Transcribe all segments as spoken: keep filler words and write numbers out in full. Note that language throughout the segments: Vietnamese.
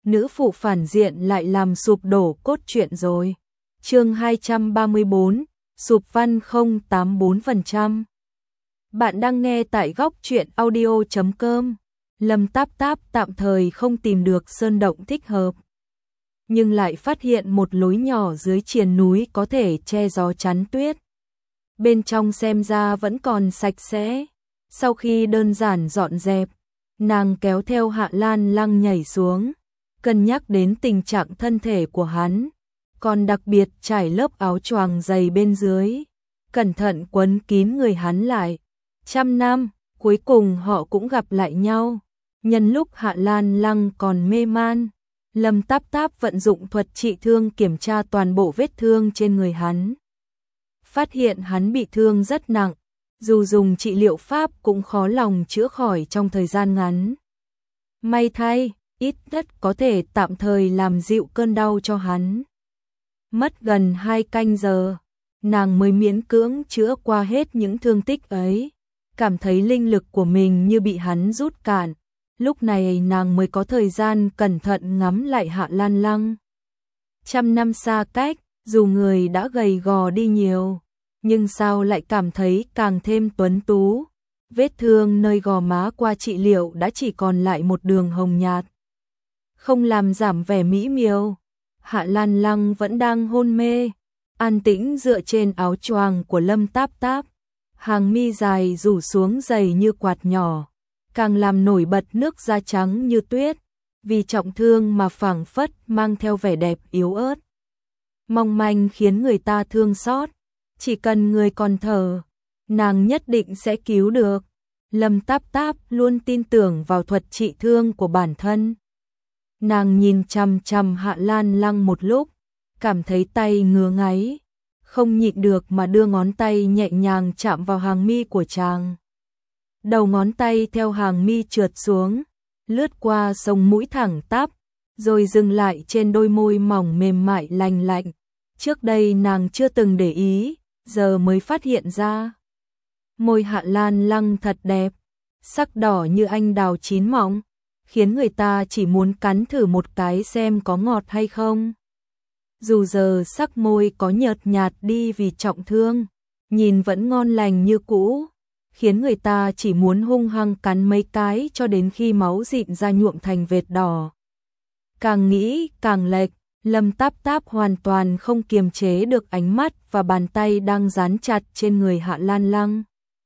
nữ phụ phản diện lại làm sụp đổ cốt truyện rồi. Chương hai trăm ba mươi bốn, sụp văn không tám mươi tư phần trăm. Bạn đang nghe tại góc truyện audio chấm com. Lâm Táp Táp tạm thời không tìm được sơn động thích hợp, nhưng lại phát hiện một lối nhỏ dưới triền núi có thể che gió chắn tuyết. Bên trong xem ra vẫn còn sạch sẽ. Sau khi đơn giản dọn dẹp, nàng kéo theo Hạ Lan Lăng nhảy xuống, cân nhắc đến tình trạng thân thể của hắn, còn đặc biệt trải lớp áo choàng dày bên dưới, cẩn thận quấn kín người hắn lại. Trăm năm, cuối cùng họ cũng gặp lại nhau. Nhân lúc Hạ Lan Lăng còn mê man, Lâm Táp Táp vận dụng thuật trị thương kiểm tra toàn bộ vết thương trên người hắn. Phát hiện hắn bị thương rất nặng, dù dùng trị liệu pháp cũng khó lòng chữa khỏi trong thời gian ngắn. May thay, ít nhất có thể tạm thời làm dịu cơn đau cho hắn. Mất gần hai canh giờ, nàng mới miễn cưỡng chữa qua hết những thương tích ấy, cảm thấy linh lực của mình như bị hắn rút cạn. Lúc này nàng mới có thời gian cẩn thận ngắm lại Hạ Lan Lăng. Trăm năm xa cách, dù người đã gầy gò đi nhiều, nhưng sao lại cảm thấy càng thêm tuấn tú. Vết thương nơi gò má qua trị liệu đã chỉ còn lại một đường hồng nhạt, không làm giảm vẻ mỹ miều. Hạ Lan Lăng vẫn đang hôn mê, an tĩnh dựa trên áo choàng của Lâm Táp Táp, hàng mi dài rủ xuống dày như quạt nhỏ, càng làm nổi bật nước da trắng như tuyết, vì trọng thương mà phảng phất mang theo vẻ đẹp yếu ớt, mong manh khiến người ta thương xót. Chỉ cần người còn thở, nàng nhất định sẽ cứu được. Lâm Táp Táp luôn tin tưởng vào thuật trị thương của bản thân. Nàng nhìn chằm chằm Hạ Lan Lăng một lúc, cảm thấy tay ngứa ngáy, không nhịn được mà đưa ngón tay nhẹ nhàng chạm vào hàng mi của chàng. Đầu ngón tay theo hàng mi trượt xuống, lướt qua sống mũi thẳng tắp, rồi dừng lại trên đôi môi mỏng mềm mại lành lạnh. Trước đây nàng chưa từng để ý, giờ mới phát hiện ra. Môi Hạ Lan Lăng thật đẹp, sắc đỏ như anh đào chín mọng, khiến người ta chỉ muốn cắn thử một cái xem có ngọt hay không. Dù giờ sắc môi có nhợt nhạt đi vì trọng thương, nhìn vẫn ngon lành như cũ, khiến người ta chỉ muốn hung hăng cắn mấy cái cho đến khi máu dịn ra nhuộm thành vệt đỏ. Càng nghĩ càng lệch, Lâm Táp Táp hoàn toàn không kiềm chế được ánh mắt và bàn tay đang dán chặt trên người Hạ Lan Lăng.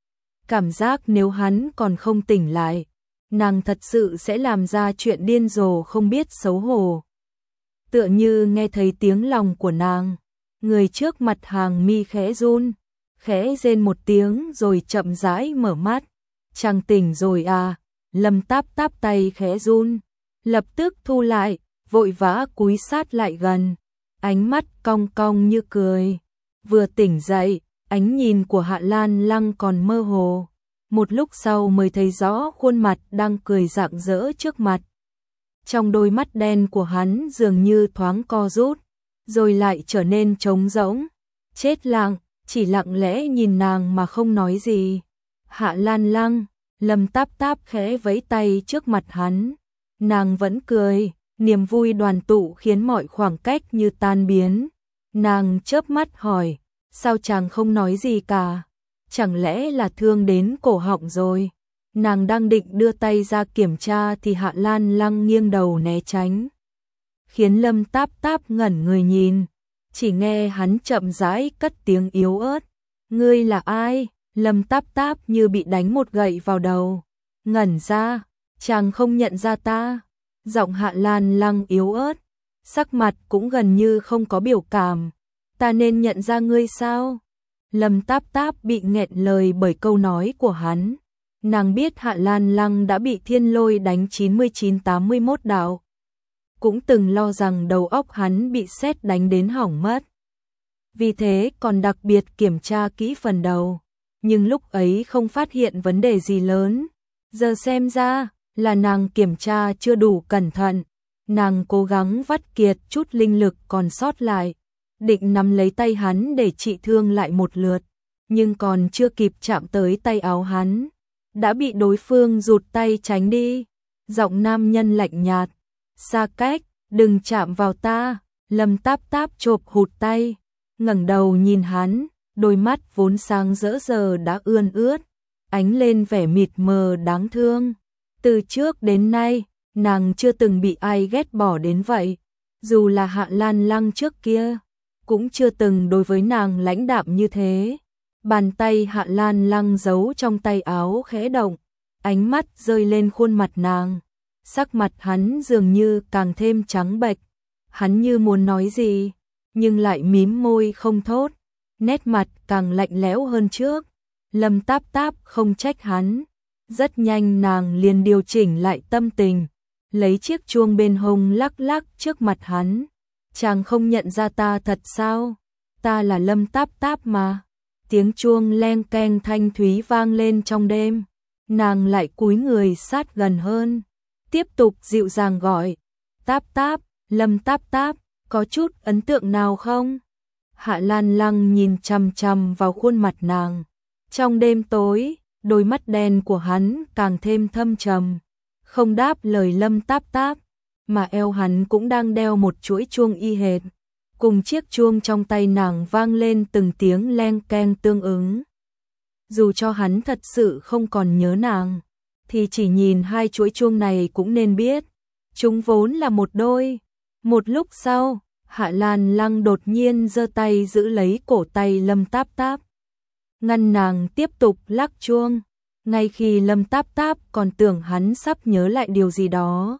Cảm giác nếu hắn còn không tỉnh lại, nàng thật sự sẽ làm ra chuyện điên rồ không biết xấu hổ. Tựa như nghe thấy tiếng lòng của nàng, người trước mặt hàng mi khẽ run, khẽ rên một tiếng rồi chậm rãi mở mắt. Chàng tỉnh rồi à? Lâm Táp Táp tay khẽ run, lập tức thu lại, vội vã cúi sát lại gần, ánh mắt cong cong như cười. Vừa tỉnh dậy, ánh nhìn của Hạ Lan Lăng còn mơ hồ, một lúc sau mới thấy rõ khuôn mặt đang cười rạng rỡ trước mặt. Trong đôi mắt đen của hắn dường như thoáng co rút, rồi lại trở nên trống rỗng, chết lặng, chỉ lặng lẽ nhìn nàng mà không nói gì. Hạ Lan Lăng, Lâm Táp Táp khẽ vẫy tay trước mặt hắn, nàng vẫn cười, niềm vui đoàn tụ khiến mọi khoảng cách như tan biến. Nàng chớp mắt hỏi, sao chàng không nói gì cả? Chẳng lẽ là thương đến cổ họng rồi? Nàng đang định đưa tay ra kiểm tra thì Hạ Lan Lăng nghiêng đầu né tránh, khiến Lâm Táp Táp ngẩn người nhìn. Chỉ nghe hắn chậm rãi cất tiếng yếu ớt, ngươi là ai? Lâm Táp Táp như bị đánh một gậy vào đầu, ngẩn ra, chàng không nhận ra ta? Giọng Hạ Lan Lăng yếu ớt, sắc mặt cũng gần như không có biểu cảm. Ta nên nhận ra ngươi sao? Lâm Táp Táp bị nghẹn lời bởi câu nói của hắn. Nàng biết Hạ Lan Lăng đã bị thiên lôi đánh chín mươi chín tám mươi mốt đạo, cũng từng lo rằng đầu óc hắn bị sét đánh đến hỏng mất, vì thế còn đặc biệt kiểm tra kỹ phần đầu, nhưng lúc ấy không phát hiện vấn đề gì lớn. Giờ xem ra là nàng kiểm tra chưa đủ cẩn thận. Nàng cố gắng vắt kiệt chút linh lực còn sót lại, định nắm lấy tay hắn để trị thương lại một lượt, nhưng còn chưa kịp chạm tới tay áo hắn, đã bị đối phương rụt tay tránh đi. Giọng nam nhân lạnh nhạt, xa cách, đừng chạm vào ta. Lâm Táp Táp chộp hụt tay, ngẩng đầu nhìn hắn, đôi mắt vốn sáng rỡ giờ đã ươn ướt, ánh lên vẻ mịt mờ đáng thương. Từ trước đến nay, nàng chưa từng bị ai ghét bỏ đến vậy, dù là Hạ Lan Lăng trước kia, cũng chưa từng đối với nàng lãnh đạm như thế. Bàn tay Hạ Lan Lăng giấu trong tay áo khẽ động, ánh mắt rơi lên khuôn mặt nàng, sắc mặt hắn dường như càng thêm trắng bệch. Hắn như muốn nói gì, nhưng lại mím môi không thốt, nét mặt càng lạnh lẽo hơn trước. Lâm Táp Táp không trách hắn, rất nhanh nàng liền điều chỉnh lại tâm tình, lấy chiếc chuông bên hông lắc lắc trước mặt hắn. Chàng không nhận ra ta thật sao? Ta là Lâm Táp Táp mà. Tiếng chuông leng keng thanh thúy vang lên trong đêm, nàng lại cúi người sát gần hơn, tiếp tục dịu dàng gọi, Táp Táp. Lâm Táp Táp, có chút ấn tượng nào không? Hạ Lan Lăng nhìn chằm chằm vào khuôn mặt nàng. Trong đêm tối, đôi mắt đen của hắn càng thêm thâm trầm, không đáp lời Lâm Táp Táp, mà eo hắn cũng đang đeo một chuỗi chuông y hệt. Cùng chiếc chuông trong tay nàng vang lên từng tiếng leng keng tương ứng. Dù cho hắn thật sự không còn nhớ nàng, thì chỉ nhìn hai chuỗi chuông này cũng nên biết, chúng vốn là một đôi. Một lúc sau, Hạ Lan Lăng đột nhiên giơ tay giữ lấy cổ tay Lâm Táp Táp, ngăn nàng tiếp tục lắc chuông. Ngay khi Lâm Táp Táp còn tưởng hắn sắp nhớ lại điều gì đó,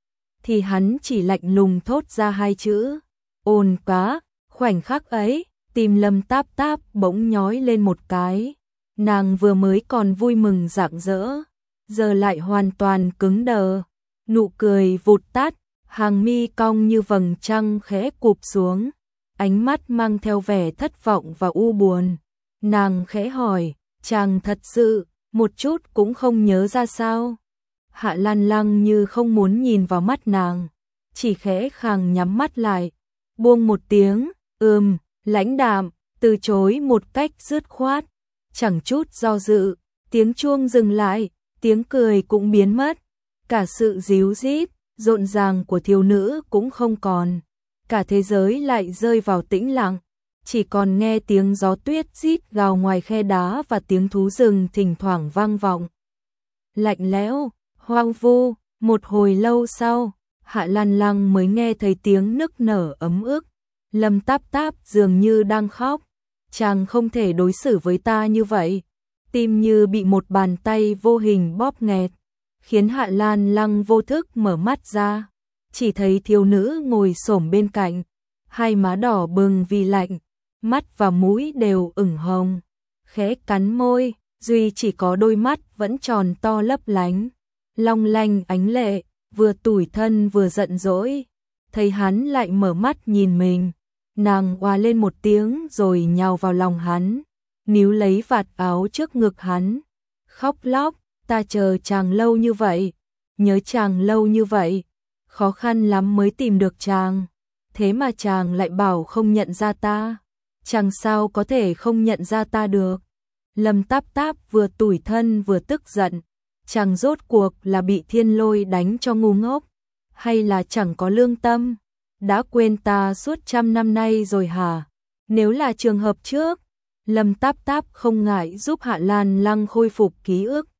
thì hắn chỉ lạnh lùng thốt ra hai chữ, ồn quá. Khoảnh khắc ấy, tim Lâm Táp Táp bỗng nhói lên một cái. Nàng vừa mới còn vui mừng rạng rỡ, giờ lại hoàn toàn cứng đờ, nụ cười vụt tắt. Hàng mi cong như vầng trăng khẽ cụp xuống, ánh mắt mang theo vẻ thất vọng và u buồn. Nàng khẽ hỏi, chàng thật sự, một chút cũng không nhớ ra sao? Hạ Lan Lăng như không muốn nhìn vào mắt nàng, chỉ khẽ khàng nhắm mắt lại, buông một tiếng, ừm, lãnh đạm, từ chối một cách dứt khoát, chẳng chút do dự. Tiếng chuông dừng lại, tiếng cười cũng biến mất, cả sự díu dít rộn ràng của thiếu nữ cũng không còn, cả thế giới lại rơi vào tĩnh lặng, chỉ còn nghe tiếng gió tuyết rít gào ngoài khe đá và tiếng thú rừng thỉnh thoảng vang vọng. Lạnh lẽo, hoang vu. Một hồi lâu sau, Hạ Lan Lăng mới nghe thấy tiếng nức nở ấm ức. Lâm Táp Táp dường như đang khóc, chàng không thể đối xử với ta như vậy. Tim như bị một bàn tay vô hình bóp nghẹt, khiến Hạ Lan Lăng vô thức mở mắt ra, chỉ thấy thiếu nữ ngồi xổm bên cạnh, hai má đỏ bừng vì lạnh, mắt và mũi đều ửng hồng, khẽ cắn môi, duy chỉ có đôi mắt vẫn tròn to lấp lánh, long lanh ánh lệ, vừa tủi thân vừa giận dỗi. Thấy hắn lại mở mắt nhìn mình, nàng oà lên một tiếng rồi nhào vào lòng hắn, níu lấy vạt áo trước ngực hắn, khóc lóc. Ta chờ chàng lâu như vậy, nhớ chàng lâu như vậy, khó khăn lắm mới tìm được chàng, thế mà chàng lại bảo không nhận ra ta, chàng sao có thể không nhận ra ta được? Lâm Táp Táp vừa tủi thân vừa tức giận, chàng rốt cuộc là bị thiên lôi đánh cho ngu ngốc, hay là chẳng có lương tâm, đã quên ta suốt trăm năm nay rồi hả? Nếu là trường hợp trước, Lâm Táp Táp không ngại giúp Hạ Lan Lăng khôi phục ký ức.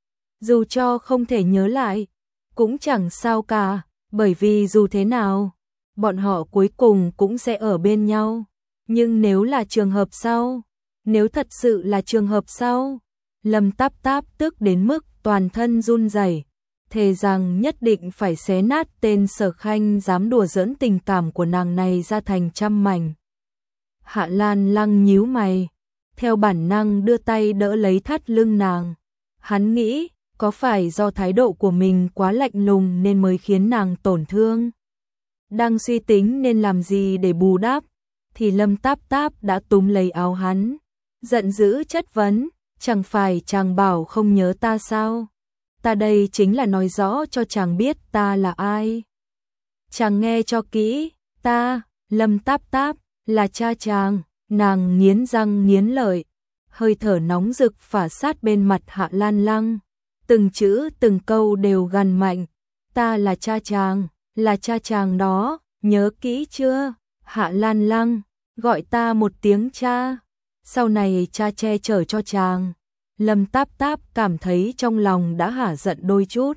Dù cho không thể nhớ lại, cũng chẳng sao cả, bởi vì dù thế nào, bọn họ cuối cùng cũng sẽ ở bên nhau. Nhưng nếu là trường hợp sau, nếu thật sự là trường hợp sau, Lâm Táp Táp tức đến mức toàn thân run rẩy, thề rằng nhất định phải xé nát tên Sở Khanh dám đùa giỡn tình cảm của nàng này ra thành trăm mảnh. Hạ Lan Lăng nhíu mày, theo bản năng đưa tay đỡ lấy thắt lưng nàng. Hắn nghĩ, có phải do thái độ của mình quá lạnh lùng nên mới khiến nàng tổn thương? Đang suy tính nên làm gì để bù đắp, thì Lâm Táp Táp đã túm lấy áo hắn, giận dữ chất vấn, chẳng phải chàng bảo không nhớ ta sao? Ta đây chính là nói rõ cho chàng biết ta là ai. Chàng nghe cho kỹ, ta, Lâm Táp Táp, là cha chàng. Nàng nghiến răng nghiến lợi, hơi thở nóng rực phả sát bên mặt Hạ Lan Lăng, từng chữ từng câu đều gằn mạnh, ta là cha chàng, là cha chàng đó, nhớ kỹ chưa? Hạ Lan Lăng, gọi ta một tiếng cha, sau này cha che chở cho chàng. Lâm Táp Táp cảm thấy trong lòng đã hả giận đôi chút.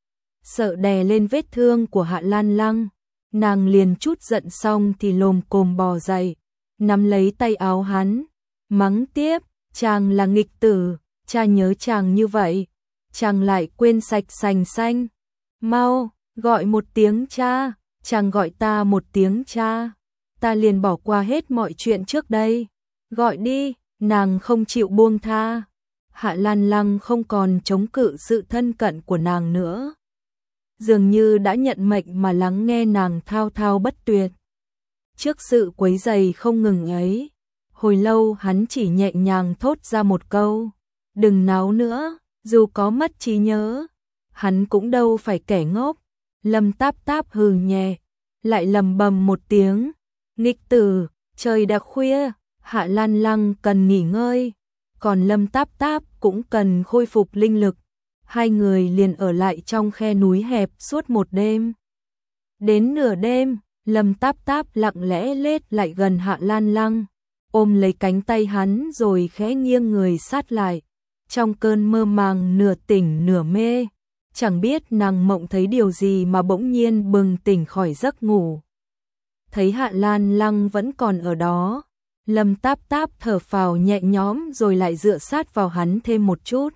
Sợ đè lên vết thương của Hạ Lan Lăng, nàng liền chút giận xong thì lồm cồm bò dậy, nắm lấy tay áo hắn, mắng tiếp, chàng là nghịch tử, cha nhớ chàng như vậy, chàng lại quên sạch sành xanh. Mau, gọi một tiếng cha, chàng gọi ta một tiếng cha, ta liền bỏ qua hết mọi chuyện trước đây. Gọi đi, nàng không chịu buông tha. Hạ Lan Lăng không còn chống cự sự thân cận của nàng nữa, dường như đã nhận mệnh mà lắng nghe nàng thao thao bất tuyệt. Trước sự quấy rầy không ngừng ấy, hồi lâu hắn chỉ nhẹ nhàng thốt ra một câu, đừng náo nữa, dù có mất trí nhớ, hắn cũng đâu phải kẻ ngốc. Lâm Táp Táp hừ nhẹ, lại lầm bầm một tiếng, nghịch tử, trời đã khuya, Hạ Lan Lăng cần nghỉ ngơi, còn Lâm Táp Táp cũng cần khôi phục linh lực. Hai người liền ở lại trong khe núi hẹp suốt một đêm. Đến nửa đêm, Lâm Táp Táp lặng lẽ lết lại gần Hạ Lan Lăng, ôm lấy cánh tay hắn rồi khẽ nghiêng người sát lại. Trong cơn mơ màng nửa tỉnh nửa mê, chẳng biết nàng mộng thấy điều gì mà bỗng nhiên bừng tỉnh khỏi giấc ngủ. Thấy Hạ Lan Lăng vẫn còn ở đó, Lâm Táp Táp thở phào nhẹ nhõm rồi lại dựa sát vào hắn thêm một chút.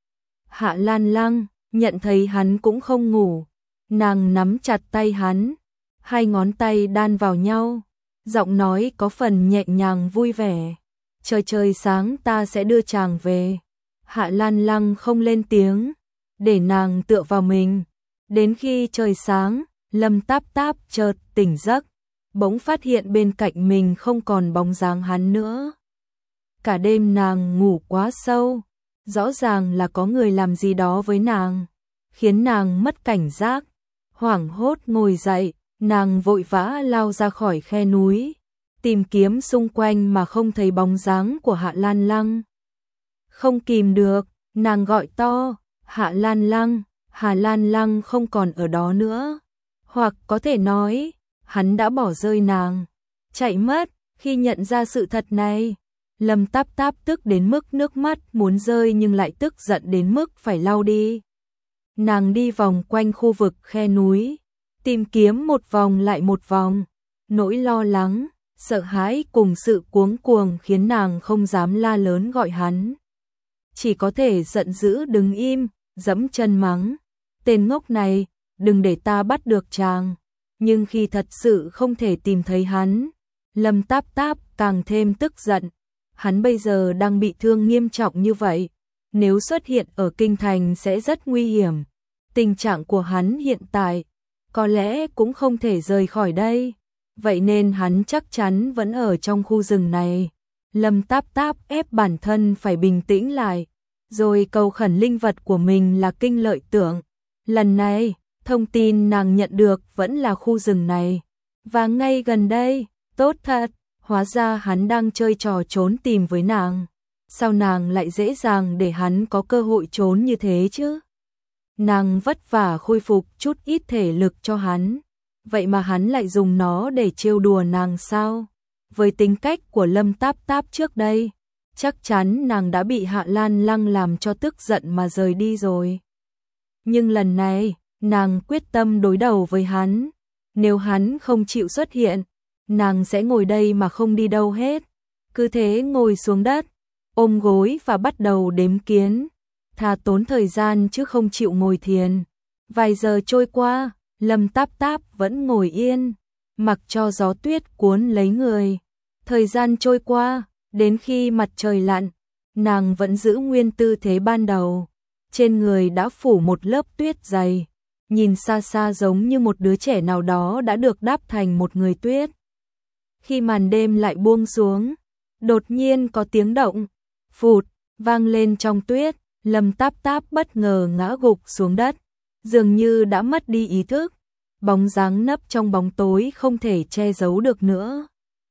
Hạ Lan Lăng nhận thấy hắn cũng không ngủ, nàng nắm chặt tay hắn, hai ngón tay đan vào nhau, giọng nói có phần nhẹ nhàng vui vẻ. Trời trời sáng ta sẽ đưa chàng về. Hạ Lan Lăng không lên tiếng, để nàng tựa vào mình. Đến khi trời sáng, Lâm Táp Táp chợt tỉnh giấc, bỗng phát hiện bên cạnh mình không còn bóng dáng hắn nữa. Cả đêm nàng ngủ quá sâu, rõ ràng là có người làm gì đó với nàng, khiến nàng mất cảnh giác. Hoảng hốt ngồi dậy, nàng vội vã lao ra khỏi khe núi, tìm kiếm xung quanh mà không thấy bóng dáng của Hạ Lan Lăng. Không kìm được, nàng gọi to, Hạ Lan Lăng, Hạ Lan Lăng không còn ở đó nữa. Hoặc có thể nói, hắn đã bỏ rơi nàng, chạy mất. Khi nhận ra sự thật này, Lâm Táp Táp tức đến mức nước mắt muốn rơi nhưng lại tức giận đến mức phải lau đi. Nàng đi vòng quanh khu vực khe núi, tìm kiếm một vòng lại một vòng, nỗi lo lắng, sợ hãi cùng sự cuống cuồng khiến nàng không dám la lớn gọi hắn. Chỉ có thể giận dữ đứng im, giẫm chân mắng, tên ngốc này, đừng để ta bắt được chàng. Nhưng khi thật sự không thể tìm thấy hắn, Lâm Táp Táp càng thêm tức giận. Hắn bây giờ đang bị thương nghiêm trọng như vậy, nếu xuất hiện ở kinh thành sẽ rất nguy hiểm. Tình trạng của hắn hiện tại có lẽ cũng không thể rời khỏi đây, vậy nên hắn chắc chắn vẫn ở trong khu rừng này. Lâm Táp Táp ép bản thân phải bình tĩnh lại, rồi cầu khẩn linh vật của mình là kinh lợi tượng. Lần này, thông tin nàng nhận được vẫn là khu rừng này, và ngay gần đây. Tốt thật, hóa ra hắn đang chơi trò trốn tìm với nàng. Sao nàng lại dễ dàng để hắn có cơ hội trốn như thế chứ? Nàng vất vả khôi phục chút ít thể lực cho hắn, vậy mà hắn lại dùng nó để trêu đùa nàng sao? Với tính cách của Lâm Táp Táp trước đây, chắc chắn nàng đã bị Hạ Lan Lăng làm cho tức giận mà rời đi rồi. Nhưng lần này, nàng quyết tâm đối đầu với hắn. Nếu hắn không chịu xuất hiện, nàng sẽ ngồi đây mà không đi đâu hết. Cứ thế ngồi xuống đất, ôm gối và bắt đầu đếm kiến. Thà tốn thời gian chứ không chịu ngồi thiền. Vài giờ trôi qua, Lâm Táp Táp vẫn ngồi yên, mặc cho gió tuyết cuốn lấy người. Thời gian trôi qua, đến khi mặt trời lặn, nàng vẫn giữ nguyên tư thế ban đầu. Trên người đã phủ một lớp tuyết dày, nhìn xa xa giống như một đứa trẻ nào đó đã được đắp thành một người tuyết. Khi màn đêm lại buông xuống, đột nhiên có tiếng động, phụt, vang lên trong tuyết. Lâm Táp Táp bất ngờ ngã gục xuống đất, dường như đã mất đi ý thức, bóng dáng nấp trong bóng tối không thể che giấu được nữa.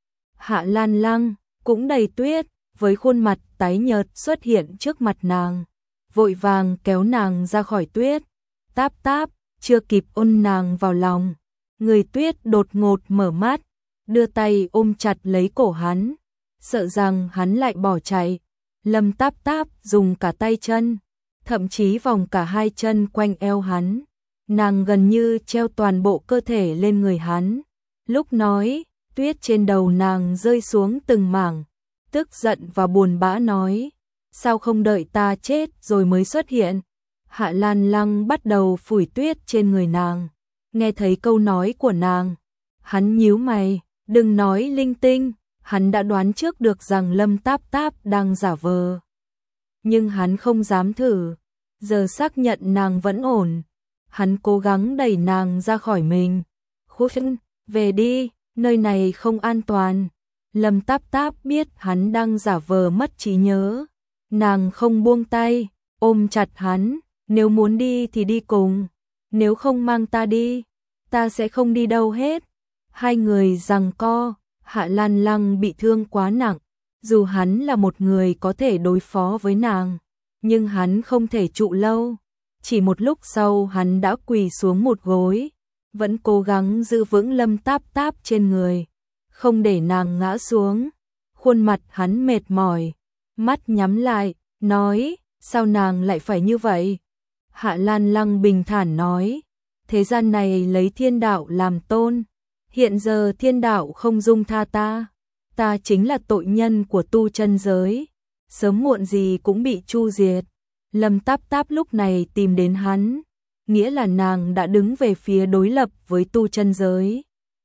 Hạ Lan Lăng cũng đầy tuyết, với khuôn mặt tái nhợt xuất hiện trước mặt nàng, vội vàng kéo nàng ra khỏi tuyết. Táp Táp chưa kịp ôm nàng vào lòng, Người Tuyết đột ngột mở mắt, đưa tay ôm chặt lấy cổ hắn, sợ rằng hắn lại bỏ chạy. Lâm Táp Táp dùng cả tay chân, thậm chí vòng cả hai chân quanh eo hắn. Nàng gần như treo toàn bộ cơ thể lên người hắn. Lúc nói, tuyết trên đầu nàng rơi xuống từng mảng, tức giận và buồn bã nói, sao không đợi ta chết rồi mới xuất hiện. Hạ Lan Lăng bắt đầu phủi tuyết trên người nàng. Nghe thấy câu nói của nàng, hắn nhíu mày, đừng nói linh tinh, hắn đã đoán trước được rằng Lâm Táp Táp đang giả vờ. Nhưng hắn không dám thử, giờ xác nhận nàng vẫn ổn. Hắn cố gắng đẩy nàng ra khỏi mình. Khúc về đi, nơi này không an toàn. Lâm Táp Táp biết hắn đang giả vờ mất trí nhớ. Nàng không buông tay, ôm chặt hắn, nếu muốn đi thì đi cùng, nếu không mang ta đi, ta sẽ không đi đâu hết. Hai người giằng co, Hạ Lan Lăng bị thương quá nặng, dù hắn là một người có thể đối phó với nàng, nhưng hắn không thể trụ lâu. Chỉ một lúc sau hắn đã quỳ xuống một gối, vẫn cố gắng giữ vững Lâm Táp Táp trên người, không để nàng ngã xuống. Khuôn mặt hắn mệt mỏi, mắt nhắm lại, nói, sao nàng lại phải như vậy? Hạ Lan Lăng bình thản nói, thế gian này lấy thiên đạo làm tôn, hiện giờ thiên đạo không dung tha ta, ta chính là tội nhân của tu chân giới, sớm muộn gì cũng bị chu diệt. Lâm Táp Táp lúc này tìm đến hắn, nghĩa là nàng đã đứng về phía đối lập với tu chân giới.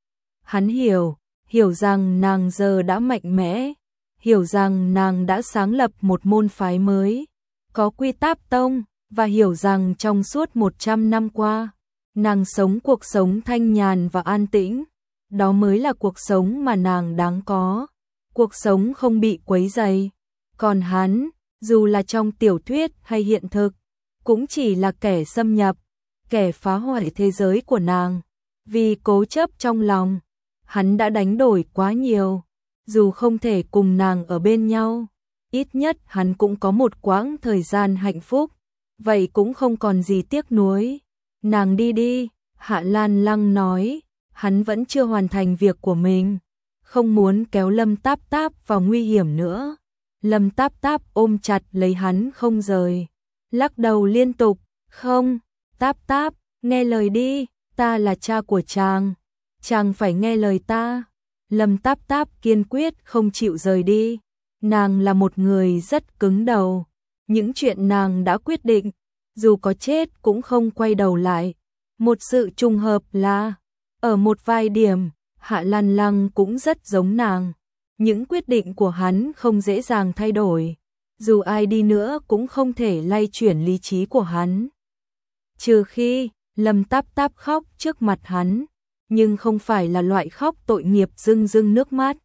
Hắn hiểu, hiểu rằng nàng giờ đã mạnh mẽ, hiểu rằng nàng đã sáng lập một môn phái mới, có Quy Táp Tông, và hiểu rằng trong suốt một trăm năm qua, nàng sống cuộc sống thanh nhàn và an tĩnh, đó mới là cuộc sống mà nàng đáng có, cuộc sống không bị quấy rầy. Còn hắn, dù là trong tiểu thuyết hay hiện thực, cũng chỉ là kẻ xâm nhập, kẻ phá hoại thế giới của nàng. Vì cố chấp trong lòng, hắn đã đánh đổi quá nhiều, dù không thể cùng nàng ở bên nhau, ít nhất hắn cũng có một quãng thời gian hạnh phúc, vậy cũng không còn gì tiếc nuối. Nàng đi đi, Hạ Lan Lăng nói, hắn vẫn chưa hoàn thành việc của mình, không muốn kéo Lâm Táp Táp vào nguy hiểm nữa. Lâm Táp Táp ôm chặt lấy hắn không rời, lắc đầu liên tục, không, Táp Táp, nghe lời đi, ta là cha của chàng, chàng phải nghe lời ta. Lâm Táp Táp kiên quyết không chịu rời đi, nàng là một người rất cứng đầu, những chuyện nàng đã quyết định, dù có chết cũng không quay đầu lại. Một sự trùng hợp là, ở một vài điểm, Hạ Lan Lăng cũng rất giống nàng. Những quyết định của hắn không dễ dàng thay đổi, dù ai đi nữa cũng không thể lay chuyển lý trí của hắn. Trừ khi, Lâm Táp Táp khóc trước mặt hắn, nhưng không phải là loại khóc tội nghiệp rưng rưng nước mắt.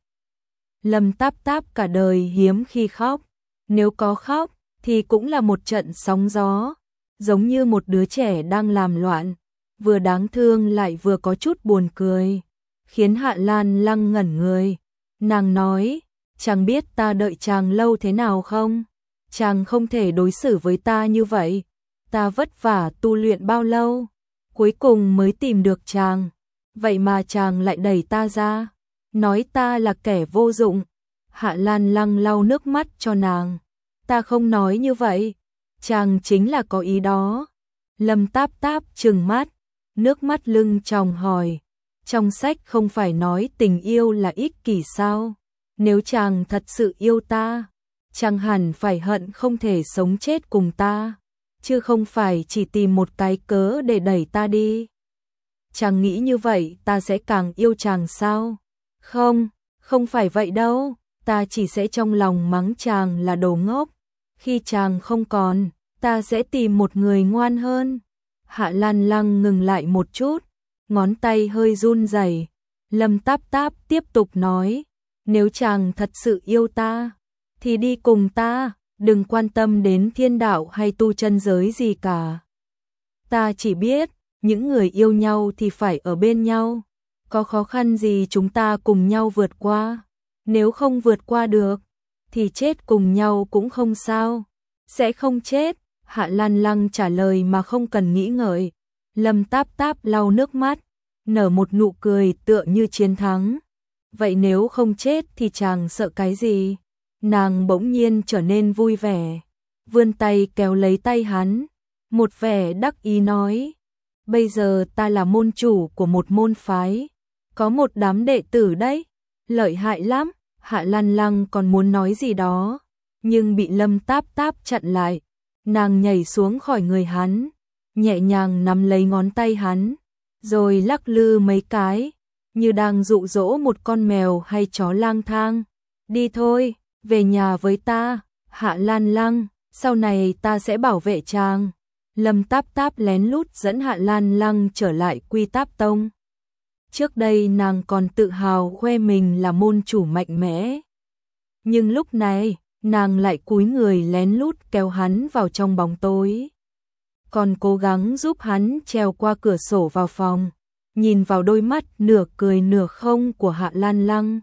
Lâm Táp Táp cả đời hiếm khi khóc, nếu có khóc, thì cũng là một trận sóng gió, giống như một đứa trẻ đang làm loạn, vừa đáng thương lại vừa có chút buồn cười, khiến Hạ Lan Lăng ngẩn người. Nàng nói, chàng biết ta đợi chàng lâu thế nào không? Chàng không thể đối xử với ta như vậy. Ta vất vả tu luyện bao lâu, cuối cùng mới tìm được chàng. Vậy mà chàng lại đẩy ta ra, nói ta là kẻ vô dụng. Hạ Lan Lăng lau nước mắt cho nàng. Ta không nói như vậy, chàng chính là có ý đó. Lâm Táp Táp trừng mắt, nước mắt lưng tròng hỏi. Trong sách không phải nói tình yêu là ích kỷ sao? Nếu chàng thật sự yêu ta, chàng hẳn phải hận không thể sống chết cùng ta, chứ không phải chỉ tìm một cái cớ để đẩy ta đi. Chàng nghĩ như vậy ta sẽ càng yêu chàng sao? Không, không phải vậy đâu, ta chỉ sẽ trong lòng mắng chàng là đồ ngốc. Khi chàng không còn, ta sẽ tìm một người ngoan hơn. Hạ Lan Lăng ngừng lại một chút, ngón tay hơi run rẩy. Lâm Táp Táp tiếp tục nói, nếu chàng thật sự yêu ta, thì đi cùng ta, đừng quan tâm đến thiên đạo hay tu chân giới gì cả. Ta chỉ biết, những người yêu nhau thì phải ở bên nhau, có khó khăn gì chúng ta cùng nhau vượt qua, nếu không vượt qua được, thì chết cùng nhau cũng không sao. Sẽ không chết, Hạ Lan Lăng trả lời mà không cần nghĩ ngợi. Lâm Táp Táp lau nước mắt, nở một nụ cười tựa như chiến thắng. Vậy nếu không chết thì chàng sợ cái gì? Nàng bỗng nhiên trở nên vui vẻ, vươn tay kéo lấy tay hắn, một vẻ đắc ý nói, bây giờ ta là môn chủ của một môn phái, có một đám đệ tử đấy, lợi hại lắm. Hạ Lan Lăng còn muốn nói gì đó, nhưng bị Lâm Táp Táp chặn lại. Nàng nhảy xuống khỏi người hắn, nhẹ nhàng nắm lấy ngón tay hắn, rồi lắc lư mấy cái, như đang dụ dỗ một con mèo hay chó lang thang. Đi thôi, về nhà với ta, Hạ Lan Lăng, sau này ta sẽ bảo vệ chàng. Lâm Táp Táp lén lút dẫn Hạ Lan Lăng trở lại Quy Táp Tông. Trước đây nàng còn tự hào khoe mình là môn chủ mạnh mẽ. Nhưng lúc này, nàng lại cúi người lén lút kéo hắn vào trong bóng tối. Còn cố gắng giúp hắn trèo qua cửa sổ vào phòng, nhìn vào đôi mắt nửa cười nửa không của Hạ Lan Lăng.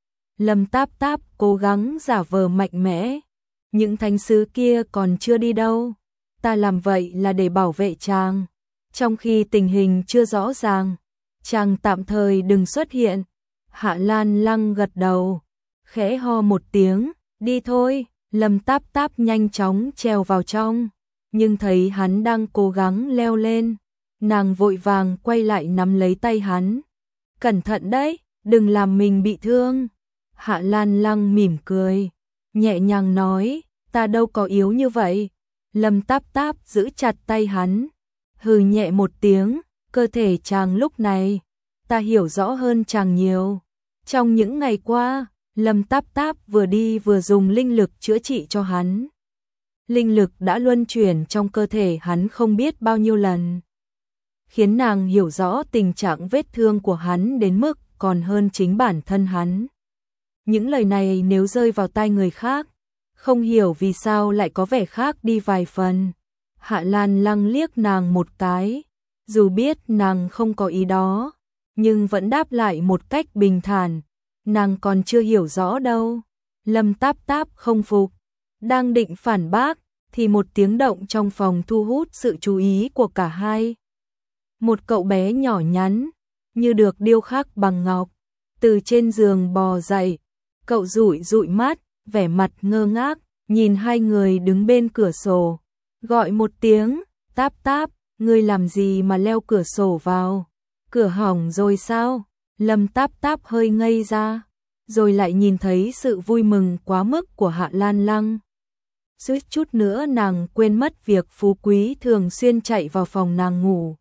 Lâm Táp Táp cố gắng giả vờ mạnh mẽ. Những thánh sứ kia còn chưa đi đâu. Ta làm vậy là để bảo vệ chàng. Trong khi tình hình chưa rõ ràng, chàng tạm thời đừng xuất hiện. Hạ Lan Lăng gật đầu, khẽ ho một tiếng, đi thôi. Lâm Táp Táp nhanh chóng trèo vào trong, nhưng thấy hắn đang cố gắng leo lên, nàng vội vàng quay lại nắm lấy tay hắn. Cẩn thận đấy, đừng làm mình bị thương. Hạ Lan Lăng mỉm cười, nhẹ nhàng nói, ta đâu có yếu như vậy. Lâm Táp Táp giữ chặt tay hắn, hừ nhẹ một tiếng, cơ thể chàng lúc này, ta hiểu rõ hơn chàng nhiều. Trong những ngày qua, Lâm Táp Táp vừa đi vừa dùng linh lực chữa trị cho hắn. Linh lực đã luân chuyển trong cơ thể hắn không biết bao nhiêu lần, khiến nàng hiểu rõ tình trạng vết thương của hắn đến mức còn hơn chính bản thân hắn. Những lời này nếu rơi vào tai người khác, không hiểu vì sao lại có vẻ khác đi vài phần. Hạ Lan Lăng liếc nàng một cái, dù biết nàng không có ý đó, nhưng vẫn đáp lại một cách bình thản, nàng còn chưa hiểu rõ đâu. Lâm Táp Táp không phục, đang định phản bác, thì một tiếng động trong phòng thu hút sự chú ý của cả hai. Một cậu bé nhỏ nhắn, như được điêu khắc bằng ngọc, từ trên giường bò dậy. Cậu dụi dụi mắt, vẻ mặt ngơ ngác, nhìn hai người đứng bên cửa sổ, gọi một tiếng, Táp Táp, ngươi làm gì mà leo cửa sổ vào? Cửa hỏng rồi sao? Lâm Táp Táp hơi ngây ra, rồi lại nhìn thấy sự vui mừng quá mức của Hạ Lan Lăng. Suýt chút nữa nàng quên mất việc Phú Quý thường xuyên chạy vào phòng nàng ngủ.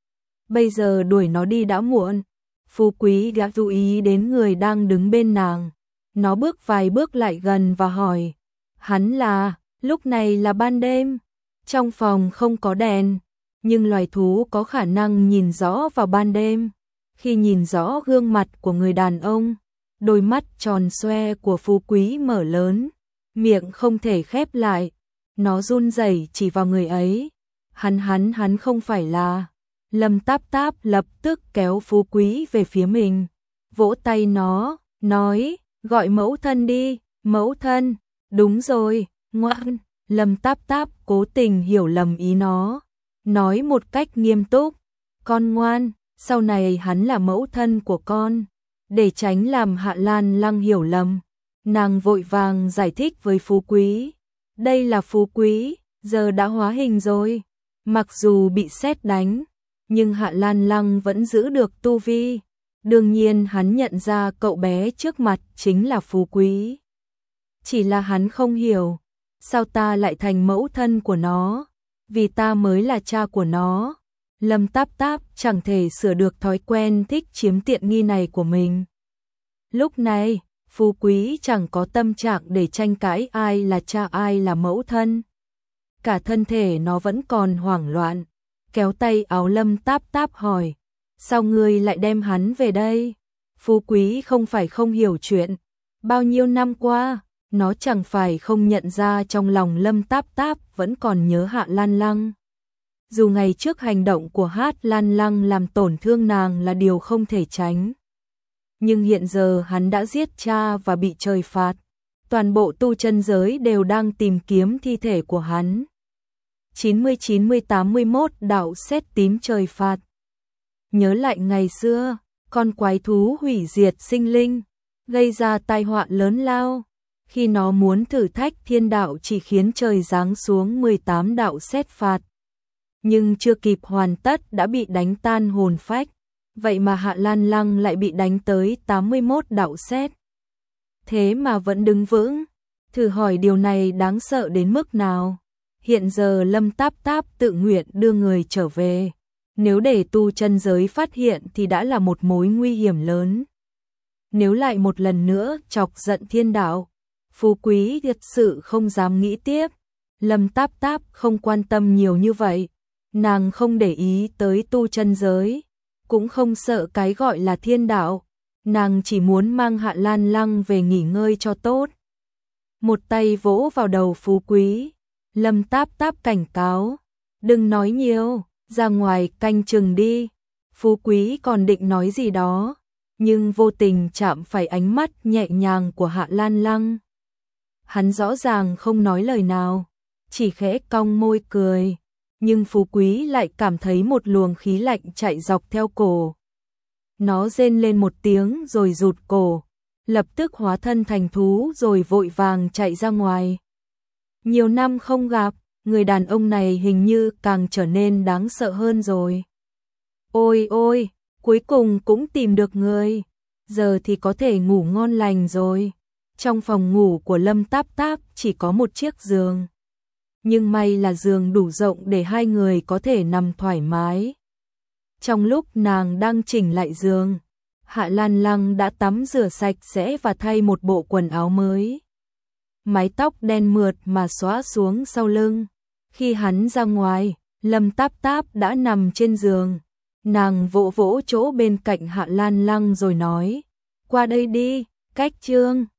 Bây giờ đuổi nó đi đã muộn. Phú Quý đã chú ý đến người đang đứng bên nàng. Nó bước vài bước lại gần và hỏi, hắn là, lúc này là ban đêm, trong phòng không có đèn, nhưng loài thú có khả năng nhìn rõ vào ban đêm. Khi nhìn rõ gương mặt của người đàn ông, đôi mắt tròn xoe của Phú Quý mở lớn, miệng không thể khép lại, nó run rẩy chỉ vào người ấy. Hắn hắn hắn không phải là. Lâm Táp Táp lập tức kéo Phú Quý về phía mình, vỗ tay nó, nói, gọi mẫu thân đi, mẫu thân, đúng rồi, ngoan. Lâm Táp Táp cố tình hiểu lầm ý nó, nói một cách nghiêm túc, con ngoan, sau này hắn là mẫu thân của con. Để tránh làm Hạ Lan Lăng hiểu lầm, nàng vội vàng giải thích với Phú Quý, đây là Phú Quý, giờ đã hóa hình rồi. Mặc dù bị sét đánh, nhưng Hạ Lan Lăng vẫn giữ được tu vi. Đương nhiên hắn nhận ra cậu bé trước mặt chính là Phú Quý. Chỉ là hắn không hiểu, sao ta lại thành mẫu thân của nó, vì ta mới là cha của nó. Lâm Táp Táp chẳng thể sửa được thói quen thích chiếm tiện nghi này của mình. Lúc này, Phú Quý chẳng có tâm trạng để tranh cãi ai là cha ai là mẫu thân. Cả thân thể nó vẫn còn hoảng loạn, kéo tay áo Lâm Táp Táp hỏi, sao ngươi lại đem hắn về đây? Phú Quý không phải không hiểu chuyện, bao nhiêu năm qua, nó chẳng phải không nhận ra trong lòng Lâm Táp Táp vẫn còn nhớ Hạ Lan Lăng. Dù ngày trước hành động của Hạ Lan Lăng làm tổn thương nàng là điều không thể tránh, nhưng hiện giờ hắn đã giết cha và bị trời phạt, toàn bộ tu chân giới đều đang tìm kiếm thi thể của hắn. chín mươi chín mươi tám mươi mốt đạo sét tím trời phạt. nhớ lại ngày xưa, con quái thú hủy diệt sinh linh, gây ra tai họa lớn lao. Khi nó muốn thử thách thiên đạo chỉ khiến trời giáng xuống mười tám đạo sét phạt. Nhưng chưa kịp hoàn tất đã bị đánh tan hồn phách. Vậy mà Hạ Lan Lăng lại bị đánh tới tám mươi mốt đạo sét. Thế mà vẫn đứng vững. Thử hỏi điều này đáng sợ đến mức nào. Hiện giờ Lâm Táp Táp tự nguyện đưa người trở về. Nếu để tu chân giới phát hiện thì đã là một mối nguy hiểm lớn. Nếu lại một lần nữa chọc giận thiên đạo, Phú Quý thật sự không dám nghĩ tiếp. Lâm Táp Táp không quan tâm nhiều như vậy. Nàng không để ý tới tu chân giới, cũng không sợ cái gọi là thiên đạo. Nàng chỉ muốn mang Hạ Lan Lăng về nghỉ ngơi cho tốt. Một tay vỗ vào đầu Phú Quý. Lâm Táp Táp cảnh cáo. Đừng nói nhiều, ra ngoài canh chừng đi. Phú Quý còn định nói gì đó, nhưng vô tình chạm phải ánh mắt nhẹ nhàng của Hạ Lan Lăng. Hắn rõ ràng không nói lời nào, chỉ khẽ cong môi cười. Nhưng Phú Quý lại cảm thấy một luồng khí lạnh chạy dọc theo cổ. Nó rên lên một tiếng rồi rụt cổ, lập tức hóa thân thành thú rồi vội vàng chạy ra ngoài. Nhiều năm không gặp, người đàn ông này hình như càng trở nên đáng sợ hơn rồi. Ôi ôi, cuối cùng cũng tìm được người, giờ thì có thể ngủ ngon lành rồi. Trong phòng ngủ của Lâm Táp Táp chỉ có một chiếc giường. Nhưng may là giường đủ rộng để hai người có thể nằm thoải mái. Trong lúc nàng đang chỉnh lại giường, Hạ Lan Lăng đã tắm rửa sạch sẽ và thay một bộ quần áo mới. Mái tóc đen mượt mà xõa xuống sau lưng. Khi hắn ra ngoài, Lâm Táp Táp đã nằm trên giường. Nàng vỗ vỗ chỗ bên cạnh Hạ Lan Lăng rồi nói, qua đây đi, Cách Trương.